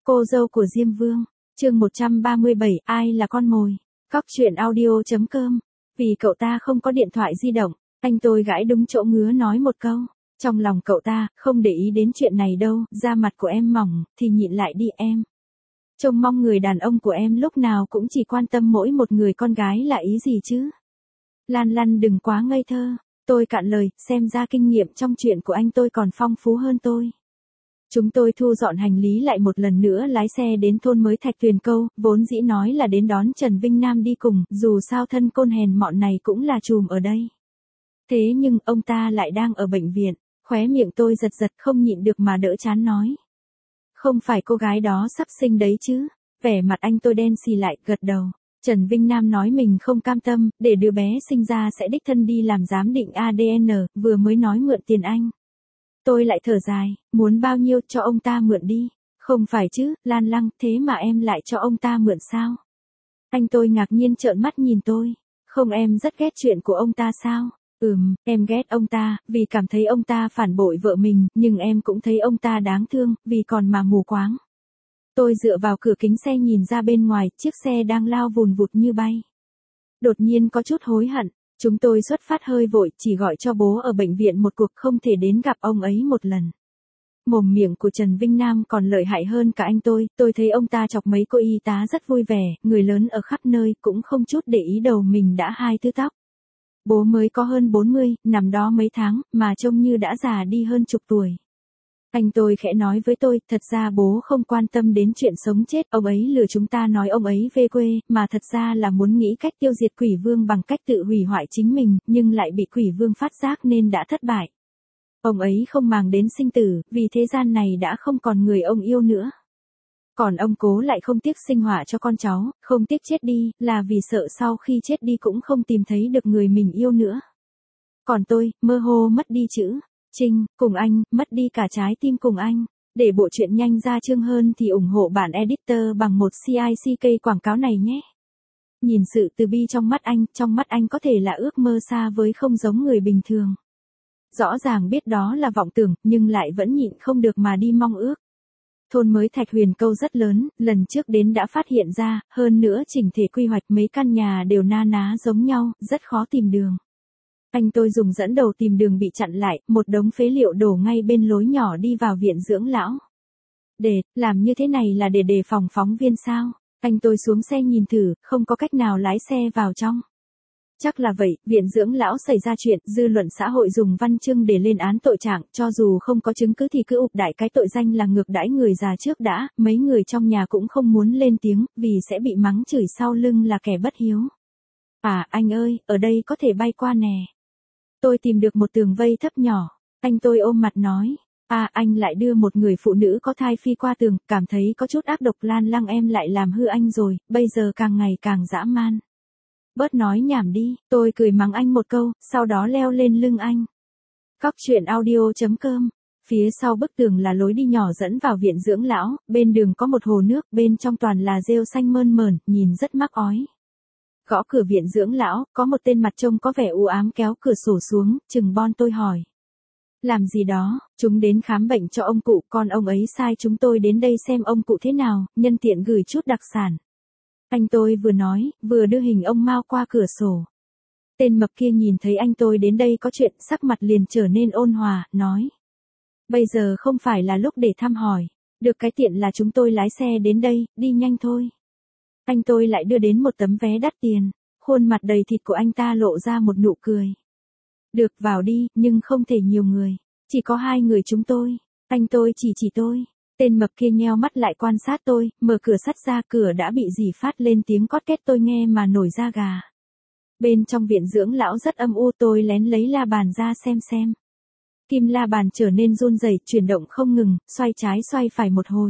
Cô dâu của Diêm Vương, chương 137, ai là con mồi? Cóc truyện audio.com. Vì cậu ta không có điện thoại di động, anh tôi gãi đúng chỗ ngứa nói một câu. Trong lòng cậu ta, không để ý đến chuyện này đâu, da mặt của em mỏng, thì nhịn lại đi em. Trông mong người đàn ông của em lúc nào cũng chỉ quan tâm mỗi một người con gái là ý gì chứ? Lan Lăn đừng quá ngây thơ. Tôi cạn lời, xem ra kinh nghiệm trong chuyện của anh tôi còn phong phú hơn tôi. Chúng tôi thu dọn hành lý lại một lần nữa lái xe đến thôn mới Thạch Tuyền Câu, vốn dĩ nói là đến đón Trần Vinh Nam đi cùng, dù sao thân côn hèn mọn này cũng là trùm ở đây. Thế nhưng, ông ta lại đang ở bệnh viện, khóe miệng tôi giật giật không nhịn được mà đỡ chán nói. Không phải cô gái đó sắp sinh đấy chứ? Vẻ mặt anh tôi đen xì lại, gật đầu. Trần Vinh Nam nói mình không cam tâm, để đứa bé sinh ra sẽ đích thân đi làm giám định ADN, vừa mới nói mượn tiền anh. Tôi lại thở dài, muốn bao nhiêu cho ông ta mượn đi. Không phải chứ, Lan Lăng, thế mà em lại cho ông ta mượn sao? Anh tôi ngạc nhiên trợn mắt nhìn tôi. Không, em rất ghét chuyện của ông ta sao? Em ghét ông ta, vì cảm thấy ông ta phản bội vợ mình, nhưng em cũng thấy ông ta đáng thương, vì còn mà mù quáng. Tôi dựa vào cửa kính xe nhìn ra bên ngoài, chiếc xe đang lao vùn vụt như bay. Đột nhiên có chút hối hận, chúng tôi xuất phát hơi vội, chỉ gọi cho bố ở bệnh viện một cuộc, không thể đến gặp ông ấy một lần. Mồm miệng của Trần Vinh Nam còn lợi hại hơn cả anh tôi thấy ông ta chọc mấy cô y tá rất vui vẻ, người lớn ở khắp nơi cũng không chút để ý đầu mình đã 2 thứ tóc. Bố mới có hơn 40, nằm đó mấy tháng, mà trông như đã già đi hơn chục tuổi. Anh tôi khẽ nói với tôi, thật ra bố không quan tâm đến chuyện sống chết, ông ấy lừa chúng ta nói ông ấy về quê, mà thật ra là muốn nghĩ cách tiêu diệt quỷ vương bằng cách tự hủy hoại chính mình, nhưng lại bị quỷ vương phát giác nên đã thất bại. Ông ấy không màng đến sinh tử, vì thế gian này đã không còn người ông yêu nữa. Còn ông cố lại không tiếc sinh họa cho con cháu, không tiếc chết đi, là vì sợ sau khi chết đi cũng không tìm thấy được người mình yêu nữa. Còn tôi, mơ hồ mất đi chữ Trinh, cùng anh, mất đi cả trái tim cùng anh. Để bộ truyện nhanh ra chương hơn thì ủng hộ bản editor bằng một CICK quảng cáo này nhé. Nhìn sự từ bi trong mắt anh có thể là ước mơ xa với không giống người bình thường. Rõ ràng biết đó là vọng tưởng, nhưng lại vẫn nhịn không được mà đi mong ước. Thôn mới Thạch Huyền Câu rất lớn, lần trước đến đã phát hiện ra, hơn nữa chỉnh thể quy hoạch mấy căn nhà đều na ná giống nhau, rất khó tìm đường. Anh tôi dùng dẫn đầu tìm đường bị chặn lại, một đống phế liệu đổ ngay bên lối nhỏ đi vào viện dưỡng lão. Làm như thế này là để đề phòng phóng viên sao? Anh tôi xuống xe nhìn thử, không có cách nào lái xe vào trong. Chắc là vậy, viện dưỡng lão xảy ra chuyện, dư luận xã hội dùng văn chương để lên án tội trạng, cho dù không có chứng cứ thì cứ ụp đại cái tội danh là ngược đãi người già trước đã, mấy người trong nhà cũng không muốn lên tiếng, vì sẽ bị mắng chửi sau lưng là kẻ bất hiếu. À, anh ơi, ở đây có thể bay qua nè. Tôi tìm được một tường vây thấp nhỏ, anh tôi ôm mặt nói. À, anh lại đưa một người phụ nữ có thai phi qua tường, cảm thấy có chút ác độc. Lan Lăng, em lại làm hư anh rồi, bây giờ càng ngày càng dã man. Bớt nói nhảm đi, tôi cười mắng anh một câu, sau đó leo lên lưng anh. Cóc truyện audio.com. Phía sau bức tường là lối đi nhỏ dẫn vào viện dưỡng lão, bên đường có một hồ nước, bên trong toàn là rêu xanh mơn mởn, nhìn rất mắc ói. Gõ cửa viện dưỡng lão, có một tên mặt trông có vẻ u ám kéo cửa sổ xuống, chừng bon tôi hỏi. Làm gì đó? Chúng đến khám bệnh cho ông cụ, con ông ấy sai chúng tôi đến đây xem ông cụ thế nào, nhân tiện gửi chút đặc sản. Anh tôi vừa nói, vừa đưa hình ông Mao qua cửa sổ. Tên mập kia nhìn thấy anh tôi đến đây có chuyện, sắc mặt liền trở nên ôn hòa, nói. Bây giờ không phải là lúc để thăm hỏi. Được cái tiện là chúng tôi lái xe đến đây, đi nhanh thôi. Anh tôi lại đưa đến một tấm vé đắt tiền. Khuôn mặt đầy thịt của anh ta lộ ra một nụ cười. Được, vào đi, nhưng không thể nhiều người. Chỉ có 2 người chúng tôi. Anh tôi chỉ tôi. Tên mập kia nheo mắt lại quan sát tôi, mở cửa sắt ra, cửa đã bị rỉ phát lên tiếng cót két, tôi nghe mà nổi da gà. Bên trong viện dưỡng lão rất âm u, tôi lén lấy la bàn ra xem. Kim la bàn trở nên run rẩy, chuyển động không ngừng, xoay trái xoay phải một hồi.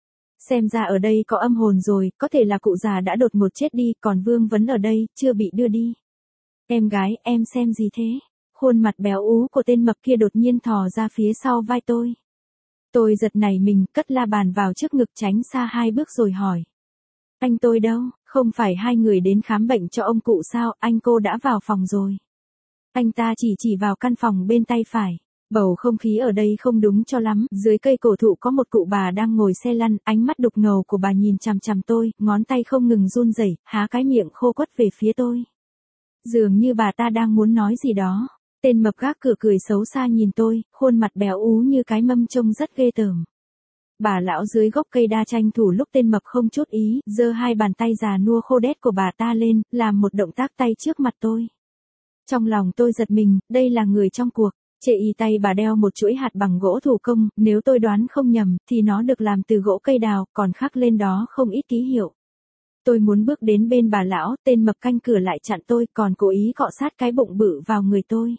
Xem ra ở đây có âm hồn rồi, có thể là cụ già đã đột ngột chết đi, còn Vương vẫn ở đây, chưa bị đưa đi. Em gái, em xem gì thế? Khuôn mặt béo ú của tên mập kia đột nhiên thò ra phía sau vai tôi. Tôi giật nảy mình, cất la bàn vào trước ngực tránh xa 2 bước rồi hỏi. Anh tôi đâu? Không phải 2 người đến khám bệnh cho ông cụ sao? Anh cô đã vào phòng rồi. Anh ta chỉ vào căn phòng bên tay phải. Bầu không khí ở đây không đúng cho lắm, dưới cây cổ thụ có một cụ bà đang ngồi xe lăn, ánh mắt đục ngầu của bà nhìn chằm chằm tôi, ngón tay không ngừng run rẩy, há cái miệng khô quắt về phía tôi. Dường như bà ta đang muốn nói gì đó. Tên mập gác cửa cười xấu xa nhìn tôi, khuôn mặt béo ú như cái mâm trông rất ghê tởm. Bà lão dưới gốc cây đa tranh thủ lúc tên mập không chút ý, giơ hai bàn tay già nua khô đét của bà ta lên, làm một động tác tay trước mặt tôi. Trong lòng tôi giật mình, đây là người trong cuộc. Trên y tay bà đeo một chuỗi hạt bằng gỗ thủ công, nếu tôi đoán không nhầm, thì nó được làm từ gỗ cây đào, còn khắc lên đó không ít ký hiệu. Tôi muốn bước đến bên bà lão, tên mập canh cửa lại chặn tôi, còn cố ý cọ sát cái bụng bự vào người tôi.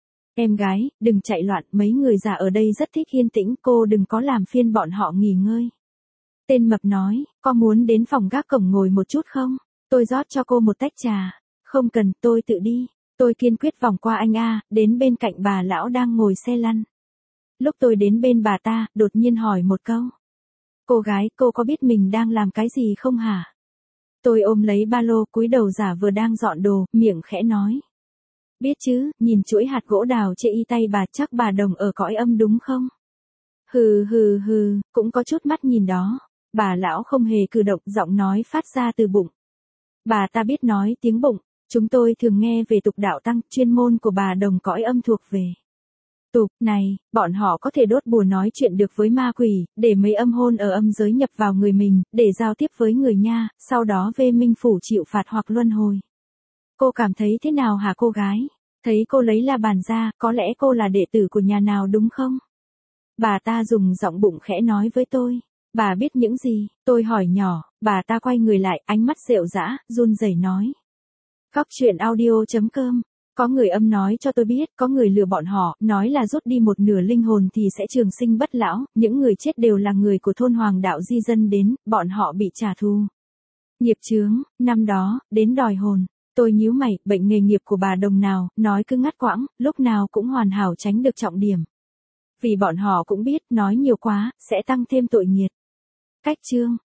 Em gái, đừng chạy loạn, mấy người già ở đây rất thích yên tĩnh, cô đừng có làm phiền bọn họ nghỉ ngơi. Tên mập nói, có muốn đến phòng gác cổng ngồi một chút không? Tôi rót cho cô một tách trà. Không cần, tôi tự đi. Tôi kiên quyết vòng qua anh A, đến bên cạnh bà lão đang ngồi xe lăn. Lúc tôi đến bên bà ta, đột nhiên hỏi một câu. Cô gái, cô có biết mình đang làm cái gì không hả? Tôi ôm lấy ba lô, cúi đầu giả vừa đang dọn đồ, miệng khẽ nói. Biết chứ, nhìn chuỗi hạt gỗ đào trên y tay bà, chắc bà đồng ở cõi âm đúng không? Hừ, cũng có chút mắt nhìn đó. Bà lão không hề cử động, giọng nói phát ra từ bụng. Bà ta biết nói tiếng bụng. Chúng tôi thường nghe về tục đạo tăng, chuyên môn của bà đồng cõi âm thuộc về. Tục này, bọn họ có thể đốt bùa nói chuyện được với ma quỷ, để mấy âm hồn ở âm giới nhập vào người mình, để giao tiếp với người nha, sau đó về minh phủ chịu phạt hoặc luân hồi. Cô cảm thấy thế nào hả cô gái? Thấy cô lấy la bàn ra, có lẽ cô là đệ tử của nhà nào đúng không? Bà ta dùng giọng bụng khẽ nói với tôi. Bà biết những gì? Tôi hỏi nhỏ, bà ta quay người lại, ánh mắt rệu rã, run rẩy nói. Góc truyện audio.com. Có người âm nói cho tôi biết, có người lừa bọn họ, nói là rút đi một nửa linh hồn thì sẽ trường sinh bất lão, những người chết đều là người của thôn Hoàng đạo di dân đến, bọn họ bị trả thù. Nghiệp chướng, năm đó, đến đòi hồn. Tôi nhíu mày, bệnh nghề nghiệp của bà đồng nào, nói cứ ngắt quãng, lúc nào cũng hoàn hảo tránh được trọng điểm. Vì bọn họ cũng biết, nói nhiều quá, sẽ tăng thêm tội nghiệt. Cách chương.